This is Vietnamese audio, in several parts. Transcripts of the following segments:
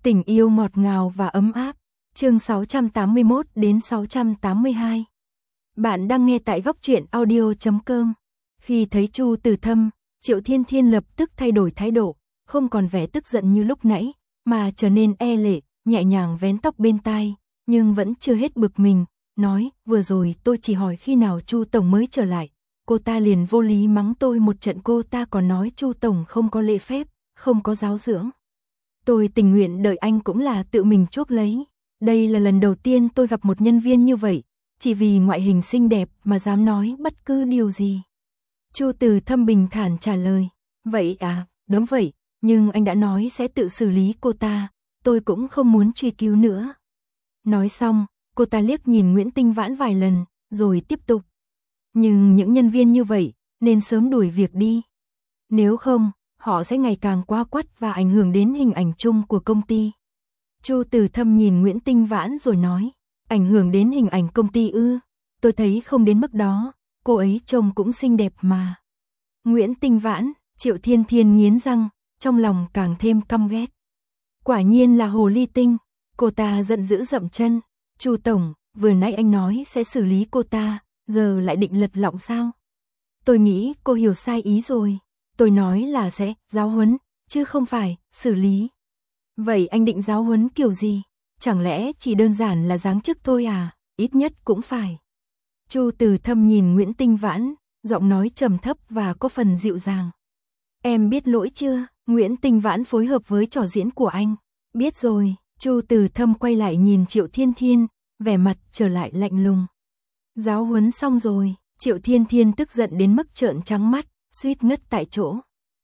Tình yêu ngọt ngào và ấm áp. Chương 681 đến 682. Bạn đang nghe tại góc truyện audio.com. Khi thấy Chu Từ Thâm, Triệu Thiên Thiên lập tức thay đổi thái độ, không còn vẻ tức giận như lúc nãy, mà trở nên e lệ, nhẹ nhàng vén tóc bên tai, nhưng vẫn chưa hết bực mình, nói, vừa rồi tôi chỉ hỏi khi nào Chu Tổng mới trở lại, cô ta liền vô lý mắng tôi một trận, cô ta còn nói Chu Tổng không có lễ phép, không có giáo dưỡng. Tôi tình nguyện đợi anh cũng là tự mình chuốc lấy. Đây là lần đầu tiên tôi gặp một nhân viên như vậy, chỉ vì ngoại hình xinh đẹp mà dám nói bất cứ điều gì. Chu Từ Thâm bình thản trả lời, vậy à, đúng vậy, nhưng anh đã nói sẽ tự xử lý cô ta, tôi cũng không muốn truy cứu nữa. Nói xong, cô ta liếc nhìn Nguyễn Tinh Vãn vài lần, rồi tiếp tục. Nhưng những nhân viên như vậy, nên sớm đuổi việc đi. Nếu không, họ sẽ ngày càng quá quắt và ảnh hưởng đến hình ảnh chung của công ty. Chu Từ Thâm nhìn Nguyễn Tinh Vãn rồi nói, ảnh hưởng đến hình ảnh công ty ư? Tôi thấy không đến mức đó, cô ấy trông cũng xinh đẹp mà. Nguyễn Tinh Vãn, Triệu Thiên Thiên nghiến răng, trong lòng càng thêm căm ghét. Quả nhiên là hồ ly tinh, cô ta giận dữ dậm chân, Chu Tổng, vừa nãy anh nói sẽ xử lý cô ta, giờ lại định lật lọng sao? Tôi nghĩ cô hiểu sai ý rồi. Tôi nói là sẽ giáo huấn, chứ không phải xử lý. Vậy anh định giáo huấn kiểu gì? Chẳng lẽ chỉ đơn giản là giáng chức thôi à? Ít nhất cũng phải. Chu Từ Thâm nhìn Nguyễn Tinh Vãn, giọng nói trầm thấp và có phần dịu dàng. Em biết lỗi chưa? Nguyễn Tinh Vãn phối hợp với trò diễn của anh. Biết rồi. Chu Từ Thâm quay lại nhìn Triệu Thiên Thiên, vẻ mặt trở lại lạnh lùng. Giáo huấn xong rồi. Triệu Thiên Thiên tức giận đến mức trợn trắng mắt, suýt ngất tại chỗ.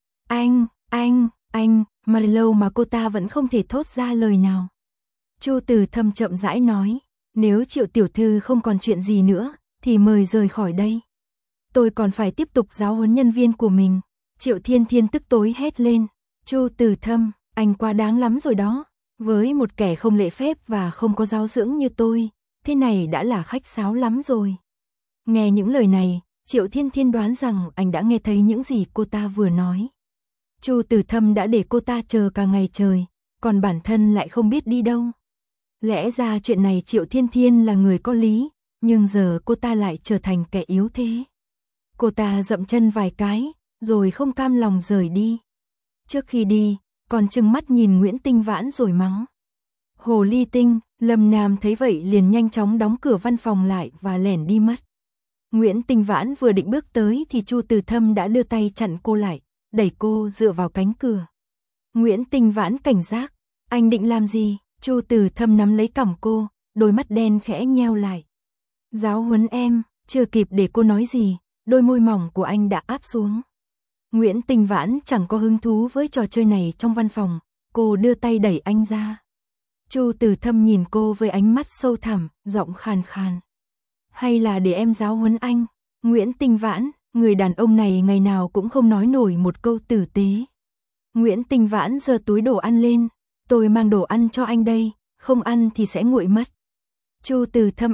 Anh, mà lâu mà cô ta vẫn không thể thốt ra lời nào. Chu Từ Thâm chậm rãi nói, nếu Triệu tiểu thư không còn chuyện gì nữa, thì mời rời khỏi đây. Tôi còn phải tiếp tục giáo huấn nhân viên của mình. Triệu Thiên Thiên tức tối hét lên, Chu Từ Thâm, anh quá đáng lắm rồi đó. Với một kẻ không lễ phép và không có giáo dưỡng như tôi, thế này đã là khách sáo lắm rồi. Nghe những lời này, Triệu Thiên Thiên đoán rằng anh đã nghe thấy những gì cô ta vừa nói. Chu Từ Thâm đã để cô ta chờ cả ngày trời, còn bản thân lại không biết đi đâu. Lẽ ra chuyện này Triệu Thiên Thiên là người có lý, nhưng giờ cô ta lại trở thành kẻ yếu thế. Cô ta dậm chân vài cái, rồi không cam lòng rời đi. Trước khi đi, còn trừng mắt nhìn Nguyễn Tinh Vãn rồi mắng. Hồ ly tinh, Lâm Nam thấy vậy liền nhanh chóng đóng cửa văn phòng lại và lẻn đi mất. Nguyễn Tinh Vãn vừa định bước tới thì Chu Từ Thâm đã đưa tay chặn cô lại, đẩy cô dựa vào cánh cửa. Nguyễn Tinh Vãn cảnh giác, anh định làm gì? Chu Từ Thâm nắm lấy cằm cô, đôi mắt đen khẽ nheo lại. Giáo huấn em, chưa kịp để cô nói gì, đôi môi mỏng của anh đã áp xuống. Nguyễn Tinh Vãn chẳng có hứng thú với trò chơi này trong văn phòng, cô đưa tay đẩy anh ra. Chu Từ Thâm nhìn cô với ánh mắt sâu thẳm, giọng khàn khàn. Hay là để em giáo huấn anh? Nguyễn Tinh Vãn, người đàn ông này ngày nào cũng không nói nổi một câu tử tế. Nguyễn Tinh Vãn giơ túi đồ ăn lên, tôi mang đồ ăn cho anh đây, không ăn thì sẽ nguội mất. Chu Từ Thâm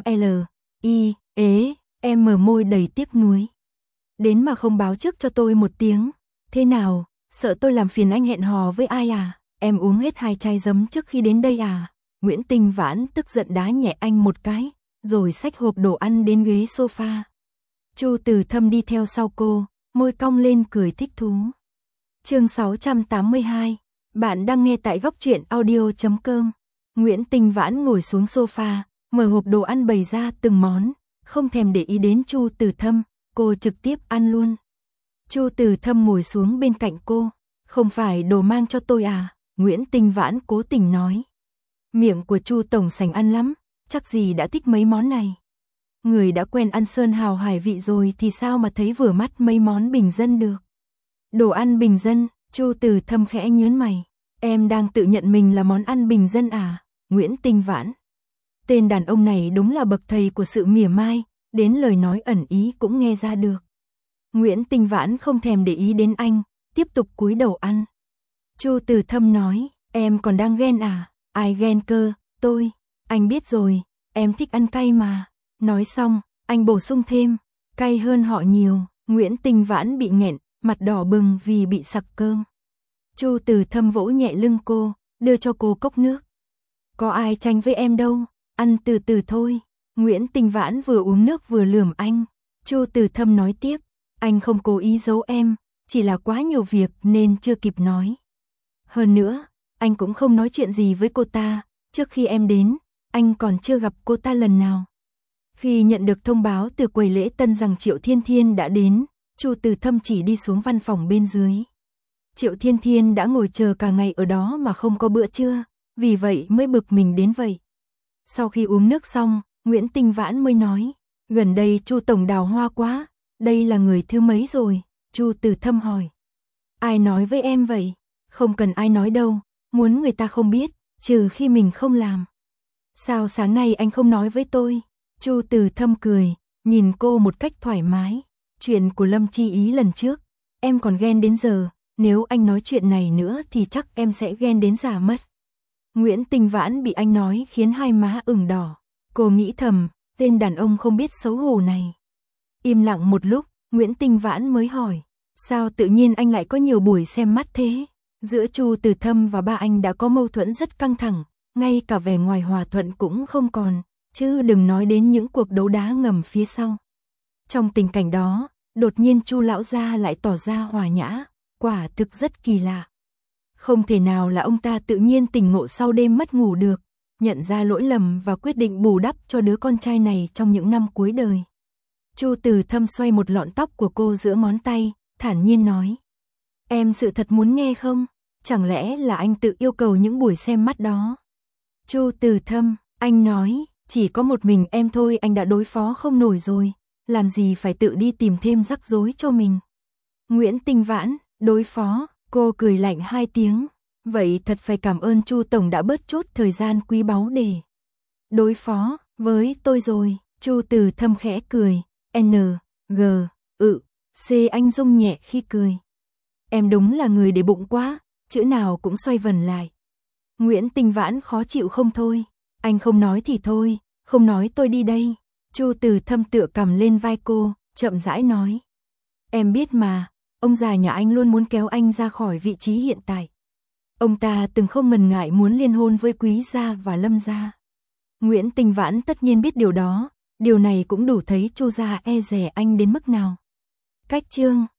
em mở môi đầy tiếc nuối. Đến mà không báo trước cho tôi một tiếng. Thế nào, sợ tôi làm phiền anh hẹn hò với ai à? Em uống hết 2 chai giấm trước khi đến đây à? Nguyễn Tinh Vãn tức giận đá nhẹ anh một cái, rồi xách hộp đồ ăn đến ghế sofa. Chu Từ Thâm đi theo sau cô, môi cong lên cười thích thú. Chương 682. Bạn đang nghe tại góc truyện audio.com. Nguyễn Tinh Vãn ngồi xuống sofa, mở hộp đồ ăn bày ra từng món, không thèm để ý đến Chu Từ Thâm, cô trực tiếp ăn luôn. Chu Từ Thâm ngồi xuống bên cạnh cô, không phải đồ mang cho tôi à? Nguyễn Tinh Vãn cố tình nói. Miệng của Chu tổng sành ăn lắm, chắc gì đã thích mấy món này. Người đã quen ăn sơn hào hải vị rồi thì sao mà thấy vừa mắt mấy món bình dân được. Đồ ăn bình dân, Chu Từ Thâm khẽ nhớn mày. Em đang tự nhận mình là món ăn bình dân à? Nguyễn Tinh Vãn. Tên đàn ông này đúng là bậc thầy của sự mỉa mai, đến lời nói ẩn ý cũng nghe ra được. Nguyễn Tinh Vãn không thèm để ý đến anh, tiếp tục cúi đầu ăn. Chu Từ Thâm nói, em còn đang ghen à? Ai ghen cơ, tôi. Anh biết rồi, em thích ăn cay mà. Nói xong, anh bổ sung thêm, cay hơn họ nhiều. Nguyễn Tinh Vãn bị nghẹn, mặt đỏ bừng vì bị sặc cơm. Chu Từ Thâm vỗ nhẹ lưng cô, đưa cho cô cốc nước. Có ai tranh với em đâu, ăn từ từ thôi. Nguyễn Tinh Vãn vừa uống nước vừa lườm anh. Chu Từ Thâm nói tiếp, anh không cố ý giấu em, chỉ là quá nhiều việc nên chưa kịp nói. Hơn nữa, anh cũng không nói chuyện gì với cô ta, trước khi em đến, anh còn chưa gặp cô ta lần nào. Khi nhận được thông báo từ quầy lễ tân rằng Triệu Thiên Thiên đã đến, Chu Từ Thâm chỉ đi xuống văn phòng bên dưới. Triệu Thiên Thiên đã ngồi chờ cả ngày ở đó mà không có bữa trưa, vì vậy mới bực mình đến vậy. Sau khi uống nước xong, Nguyễn Tinh Vãn mới nói, gần đây Chu tổng đào hoa quá, đây là người thứ mấy rồi? Chu Từ Thâm hỏi. Ai nói với em vậy? Không cần ai nói đâu, muốn người ta không biết, trừ khi mình không làm. Sao sáng nay anh không nói với tôi? Chu Từ Thâm cười, nhìn cô một cách thoải mái. Chuyện của Lâm Chi Ý lần trước, em còn ghen đến giờ, nếu anh nói chuyện này nữa thì chắc em sẽ ghen đến già mất. Nguyễn Tinh Vãn bị anh nói khiến hai má ửng đỏ. Cô nghĩ thầm, tên đàn ông không biết xấu hổ này. Im lặng một lúc, Nguyễn Tinh Vãn mới hỏi, sao tự nhiên anh lại có nhiều buổi xem mắt thế? Giữa Chu Từ Thâm và ba anh đã có mâu thuẫn rất căng thẳng, ngay cả vẻ ngoài hòa thuận cũng không còn, chứ đừng nói đến những cuộc đấu đá ngầm phía sau. Trong tình cảnh đó, đột nhiên Chu lão gia lại tỏ ra hòa nhã, quả thực rất kỳ lạ. Không thể nào là ông ta tự nhiên tỉnh ngộ sau đêm mất ngủ được, nhận ra lỗi lầm và quyết định bù đắp cho đứa con trai này trong những năm cuối đời. Chu Từ Thâm xoay một lọn tóc của cô giữa ngón tay, thản nhiên nói. Em sự thật muốn nghe không? Chẳng lẽ là anh tự yêu cầu những buổi xem mắt đó? Chu Từ Thâm, anh nói, chỉ có một mình em thôi anh đã đối phó không nổi rồi, làm gì phải tự đi tìm thêm rắc rối cho mình. Nguyễn Tinh Vãn, đối phó, cô cười lạnh hai tiếng. Vậy thật phải cảm ơn Chu tổng đã bớt chốt thời gian quý báu để đối phó với tôi rồi. Chu Từ Thâm khẽ cười, C anh rung nhẹ khi cười. Em đúng là người để bụng quá, chữ nào cũng xoay vần lại. Nguyễn Tinh Vãn khó chịu không thôi, anh không nói thì thôi, không nói tôi đi đây. Chu Từ Thâm tựa cằm lên vai cô, chậm rãi nói. Em biết mà, ông già nhà anh luôn muốn kéo anh ra khỏi vị trí hiện tại. Ông ta từng không ngần ngại muốn liên hôn với Quý gia và Lâm gia. Nguyễn Tinh Vãn tất nhiên biết điều đó, điều này cũng đủ thấy Chu gia e dè anh đến mức nào. Cách chương